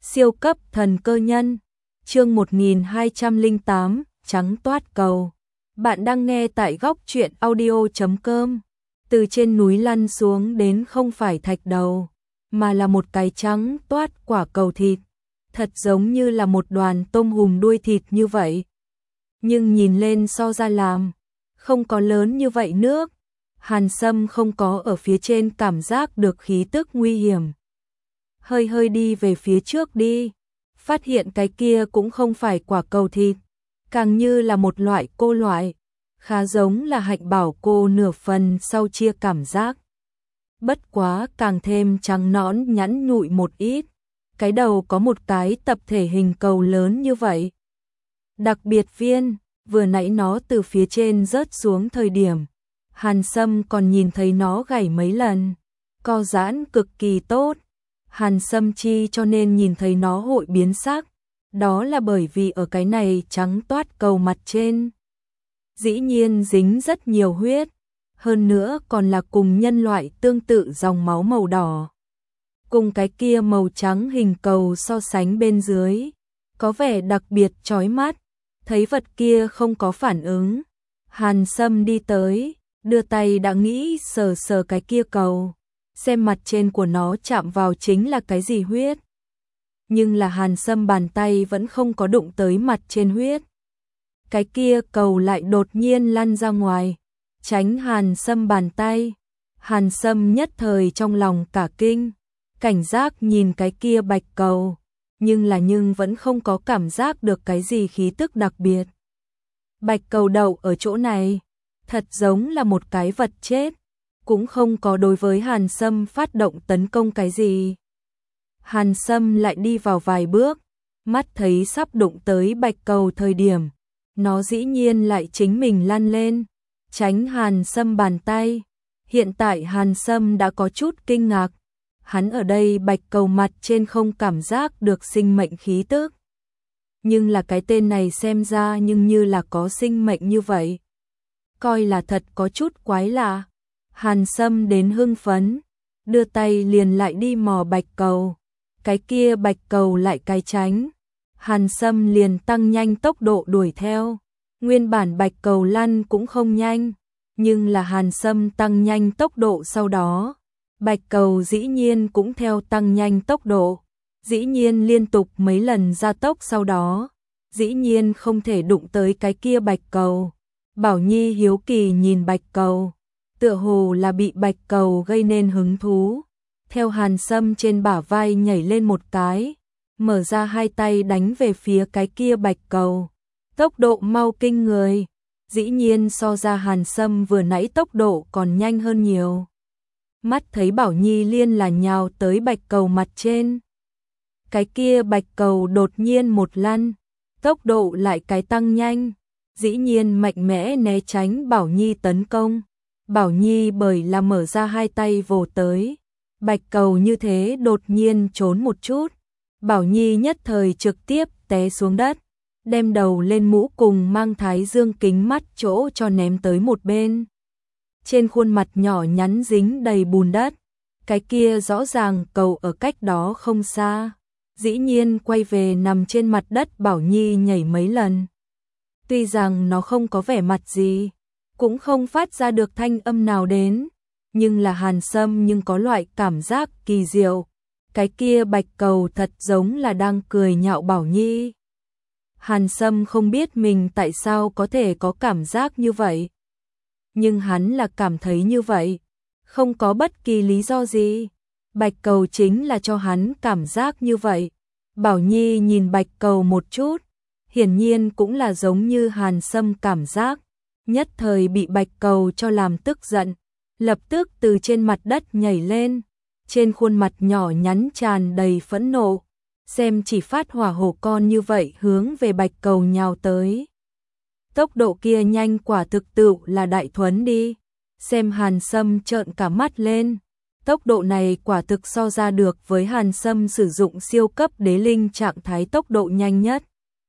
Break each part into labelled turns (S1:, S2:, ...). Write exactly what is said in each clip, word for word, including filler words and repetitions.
S1: Siêu cấp thần cơ nhân, chương một nghìn hai trăm lẻ tám, trắng toát cầu. Bạn đang nghe tại góc truyện audio chấm com. Từ trên núi lăn xuống đến không phải thạch đầu, mà là một cái trắng toát quả cầu thịt, thật giống như là một đoàn tôm hùm đuôi thịt như vậy. Nhưng nhìn lên so ra làm, không có lớn như vậy nước. Hàn Sâm không có ở phía trên cảm giác được khí tức nguy hiểm. Hơi hơi đi về phía trước đi, phát hiện cái kia cũng không phải quả cầu thịt, càng như là một loại cô loại, khá giống là hạnh bảo cô nửa phần sau chia cảm giác. Bất quá càng thêm trắng nõn nhẵn nhụi một ít, cái đầu có một cái tập thể hình cầu lớn như vậy. Đặc biệt viên, vừa nãy nó từ phía trên rớt xuống thời điểm, Hàn Sâm còn nhìn thấy nó gảy mấy lần, co giãn cực kỳ tốt. Hàn Sâm chi cho nên nhìn thấy nó hội biến sắc, đó là bởi vì ở cái này trắng toát cầu mặt trên. Dĩ nhiên dính rất nhiều huyết, hơn nữa còn là cùng nhân loại tương tự dòng máu màu đỏ. Cùng cái kia màu trắng hình cầu so sánh bên dưới, có vẻ đặc biệt chói mắt, thấy vật kia không có phản ứng. Hàn Sâm đi tới, đưa tay đã nghĩ sờ sờ cái kia cầu, xem mặt trên của nó chạm vào chính là cái gì huyết. Nhưng là Hàn Sâm bàn tay vẫn không có đụng tới mặt trên huyết. Cái kia cầu lại đột nhiên lăn ra ngoài, tránh Hàn Sâm bàn tay. Hàn Sâm nhất thời trong lòng cả kinh, cảnh giác nhìn cái kia bạch cầu, nhưng là nhưng vẫn không có cảm giác được cái gì khí tức đặc biệt. Bạch cầu đậu ở chỗ này, thật giống là một cái vật chết, cũng không có đối với Hàn Sâm phát động tấn công cái gì. Hàn Sâm lại đi vào vài bước, mắt thấy sắp đụng tới bạch cầu thời điểm, nó dĩ nhiên lại chính mình lăn lên, tránh Hàn Sâm bàn tay. Hiện tại Hàn Sâm đã có chút kinh ngạc, hắn ở đây bạch cầu mặt trên không cảm giác được sinh mệnh khí tức. Nhưng là cái tên này xem ra nhưng như là có sinh mệnh như vậy. Coi là thật có chút quái lạ. Hàn Sâm đến hưng phấn, đưa tay liền lại đi mò bạch cầu. Cái kia bạch cầu lại cái tránh. Hàn Sâm liền tăng nhanh tốc độ đuổi theo. Nguyên bản bạch cầu lăn cũng không nhanh, nhưng là Hàn Sâm tăng nhanh tốc độ sau đó, bạch cầu dĩ nhiên cũng theo tăng nhanh tốc độ. Dĩ nhiên liên tục mấy lần gia tốc sau đó, dĩ nhiên không thể đụng tới cái kia bạch cầu. Bảo Nhi hiếu kỳ nhìn bạch cầu, tựa hồ là bị bạch cầu gây nên hứng thú. Theo Hàn Sâm trên bả vai nhảy lên một cái, mở ra hai tay đánh về phía cái kia bạch cầu. Tốc độ mau kinh người, dĩ nhiên so ra Hàn Sâm vừa nãy tốc độ còn nhanh hơn nhiều. Mắt thấy Bảo Nhi liên là nhào tới bạch cầu mặt trên. Cái kia bạch cầu đột nhiên một lăn, tốc độ lại cái tăng nhanh, dĩ nhiên mạnh mẽ né tránh Bảo Nhi tấn công. Bảo Nhi bởi là mở ra hai tay vồ tới, bạch cầu như thế đột nhiên trốn một chút, Bảo Nhi nhất thời trực tiếp té xuống đất, đem đầu lên mũ cùng mang thái dương kính mắt chỗ cho ném tới một bên. Trên khuôn mặt nhỏ nhắn dính đầy bùn đất, cái kia rõ ràng cầu ở cách đó không xa, dĩ nhiên quay về nằm trên mặt đất. Bảo Nhi nhảy mấy lần, tuy rằng nó không có vẻ mặt gì, cũng không phát ra được thanh âm nào đến, nhưng là Hàn Sâm nhưng có loại cảm giác kỳ diệu, cái kia bạch cầu thật giống là đang cười nhạo Bảo Nhi. Hàn Sâm không biết mình tại sao có thể có cảm giác như vậy, nhưng hắn là cảm thấy như vậy, không có bất kỳ lý do gì. Bạch cầu chính là cho hắn cảm giác như vậy. Bảo Nhi nhìn bạch cầu một chút, hiển nhiên cũng là giống như Hàn Sâm cảm giác, nhất thời bị bạch cầu cho làm tức giận, lập tức từ trên mặt đất nhảy lên, trên khuôn mặt nhỏ nhắn tràn đầy phẫn nộ, xem chỉ phát hỏa hổ con như vậy hướng về bạch cầu nhào tới. Tốc độ kia nhanh quả thực tự là đại thuấn đi, xem Hàn Sâm trợn cả mắt lên. Tốc độ này quả thực so ra được với Hàn Sâm sử dụng siêu cấp đế linh trạng thái tốc độ nhanh nhất.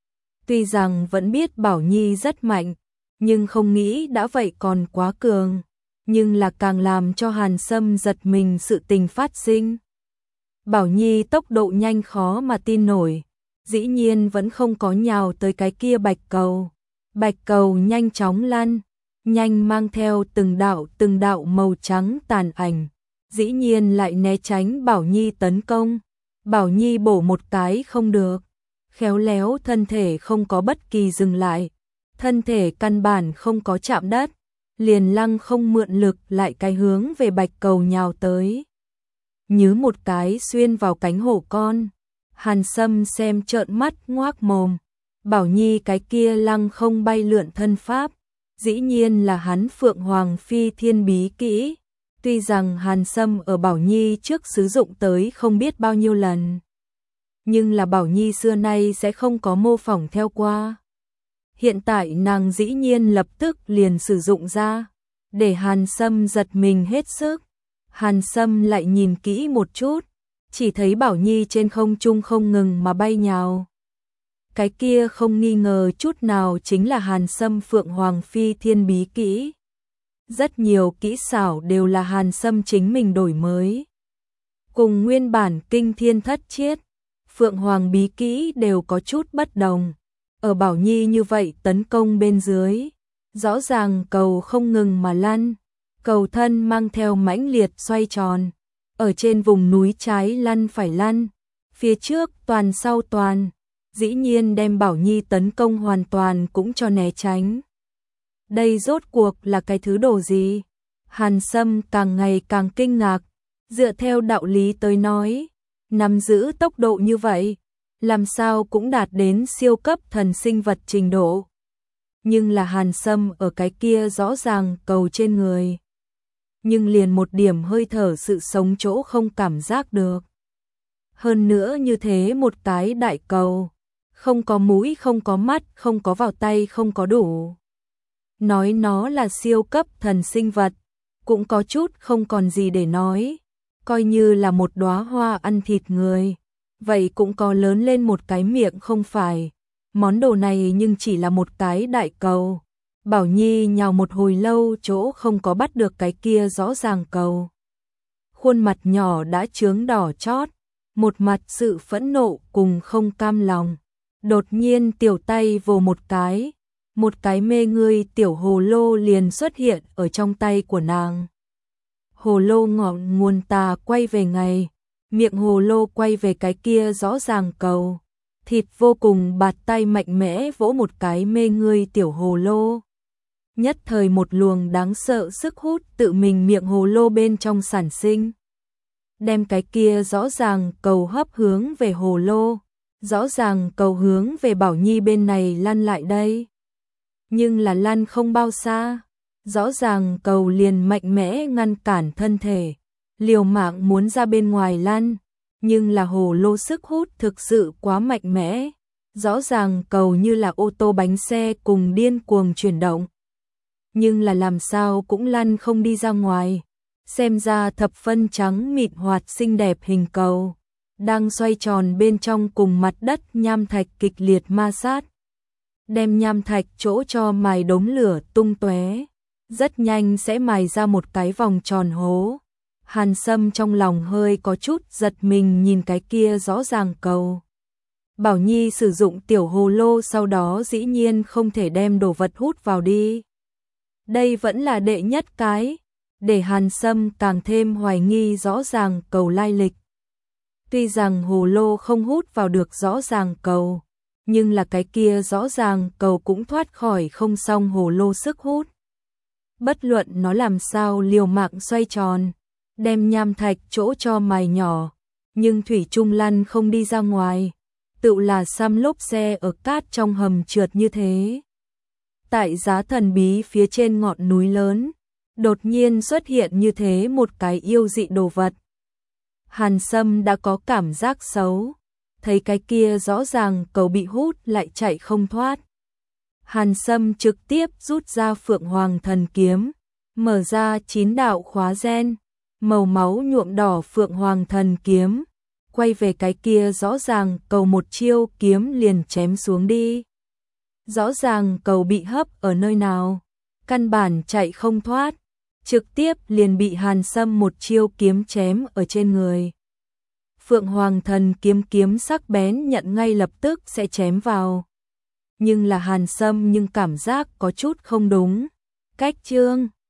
S1: Tuy rằng vẫn biết Bảo Nhi rất mạnh, nhưng không nghĩ đã vậy còn quá cường. Nhưng là càng làm cho Hàn Sâm giật mình sự tình phát sinh. Bảo Nhi tốc độ nhanh khó mà tin nổi, dĩ nhiên vẫn không có nhào tới cái kia bạch cầu. Bạch cầu nhanh chóng lăn, nhanh mang theo từng đạo từng đạo màu trắng tàn ảnh, dĩ nhiên lại né tránh Bảo Nhi tấn công. Bảo Nhi bổ một cái không được, khéo léo thân thể không có bất kỳ dừng lại, thân thể căn bản không có chạm đất, liền lăng không mượn lực lại cái hướng về bạch cầu nhào tới. Như một cái xuyên vào cánh hổ con, Hàn Sâm xem trợn mắt ngoác mồm. Bảo Nhi cái kia lăng không bay lượn thân pháp, dĩ nhiên là hắn Phượng Hoàng Phi Thiên Bí Kỹ. Tuy rằng Hàn Sâm ở Bảo Nhi trước sử dụng tới không biết bao nhiêu lần, nhưng là Bảo Nhi xưa nay sẽ không có mô phỏng theo qua. Hiện tại nàng dĩ nhiên lập tức liền sử dụng ra, để Hàn Sâm giật mình hết sức. Hàn Sâm lại nhìn kỹ một chút, chỉ thấy Bảo Nhi trên không trung không ngừng mà bay nhào. Cái kia không nghi ngờ chút nào chính là Hàn Sâm Phượng Hoàng Phi Thiên Bí Kỹ. Rất nhiều kỹ xảo đều là Hàn Sâm chính mình đổi mới. Cùng nguyên bản Kinh Thiên Thất Chiết, Phượng Hoàng Bí Kỹ đều có chút bất đồng. Ở Bảo Nhi như vậy tấn công bên dưới, rõ ràng cầu không ngừng mà lăn, cầu thân mang theo mãnh liệt xoay tròn, ở trên vùng núi trái lăn phải lăn, phía trước toàn sau toàn, dĩ nhiên đem Bảo Nhi tấn công hoàn toàn cũng cho né tránh. Đây rốt cuộc là cái thứ đồ gì? Hàn Sâm càng ngày càng kinh ngạc, dựa theo đạo lý tới nói, nắm giữ tốc độ như vậy, làm sao cũng đạt đến siêu cấp thần sinh vật trình độ. Nhưng là Hàn Sâm ở cái kia rõ ràng cầu trên người, nhưng liền một điểm hơi thở sự sống chỗ không cảm giác được. Hơn nữa như thế một cái đại cầu, không có mũi, không có mắt, không có vào tay, không có đủ. Nói nó là siêu cấp thần sinh vật, cũng có chút không còn gì để nói, coi như là một đóa hoa ăn thịt người, vậy cũng có lớn lên một cái miệng không phải. Món đồ này nhưng chỉ là một cái đại cầu. Bảo Nhi nhào một hồi lâu chỗ không có bắt được cái kia rõ ràng cầu. Khuôn mặt nhỏ đã chướng đỏ chót, một mặt sự phẫn nộ cùng không cam lòng. Đột nhiên tiểu tay vồ một cái, một cái mê ngươi tiểu hồ lô liền xuất hiện ở trong tay của nàng. Hồ lô ngọn nguồn tà quay về ngày, miệng hồ lô quay về cái kia rõ ràng cầu. Thịt vô cùng bạt tay mạnh mẽ vỗ một cái mê ngươi tiểu hồ lô. Nhất thời một luồng đáng sợ sức hút tự mình miệng hồ lô bên trong sản sinh. Đem cái kia rõ ràng cầu hấp hướng về hồ lô, rõ ràng cầu hướng về Bảo Nhi bên này lăn lại đây. Nhưng là lăn không bao xa, rõ ràng cầu liền mạnh mẽ ngăn cản thân thể, liều mạng muốn ra bên ngoài lăn. Nhưng là hồ lô sức hút thực sự quá mạnh mẽ, rõ ràng cầu như là ô tô bánh xe cùng điên cuồng chuyển động. Nhưng là làm sao cũng lăn không đi ra ngoài, xem ra thập phân trắng mịn hoạt xinh đẹp hình cầu, đang xoay tròn bên trong cùng mặt đất nham thạch kịch liệt ma sát. Đem nham thạch chỗ cho mài đốm lửa tung tóe, rất nhanh sẽ mài ra một cái vòng tròn hố. Hàn Sâm trong lòng hơi có chút giật mình nhìn cái kia rõ ràng cầu. Bảo Nhi sử dụng tiểu hồ lô sau đó dĩ nhiên không thể đem đồ vật hút vào đi. Đây vẫn là đệ nhất cái, để Hàn Sâm càng thêm hoài nghi rõ ràng cầu lai lịch. Tuy rằng hồ lô không hút vào được rõ ràng cầu, nhưng là cái kia rõ ràng cầu cũng thoát khỏi không xong hồ lô sức hút. Bất luận nó làm sao liều mạng xoay tròn, đem nham thạch chỗ cho mài nhỏ, nhưng thủy chung lăn không đi ra ngoài, tự là xăm lốp xe ở cát trong hầm trượt như thế. Tại giá thần bí phía trên ngọn núi lớn, đột nhiên xuất hiện như thế một cái yêu dị đồ vật. Hàn Sâm đã có cảm giác xấu, thấy cái kia rõ ràng cầu bị hút lại chạy không thoát. Hàn Sâm trực tiếp rút ra Phượng Hoàng Thần Kiếm, mở ra chín đạo khóa gen, màu máu nhuộm đỏ Phượng Hoàng Thần Kiếm, quay về cái kia rõ ràng cầu một chiêu kiếm liền chém xuống đi. Rõ ràng cầu bị hấp ở nơi nào, căn bản chạy không thoát, trực tiếp liền bị Hàn Sâm một chiêu kiếm chém ở trên người. Phượng Hoàng Thần kiếm kiếm sắc bén nhận ngay lập tức sẽ chém vào. Nhưng là Hàn Sâm nhưng cảm giác có chút không đúng. Cách Trương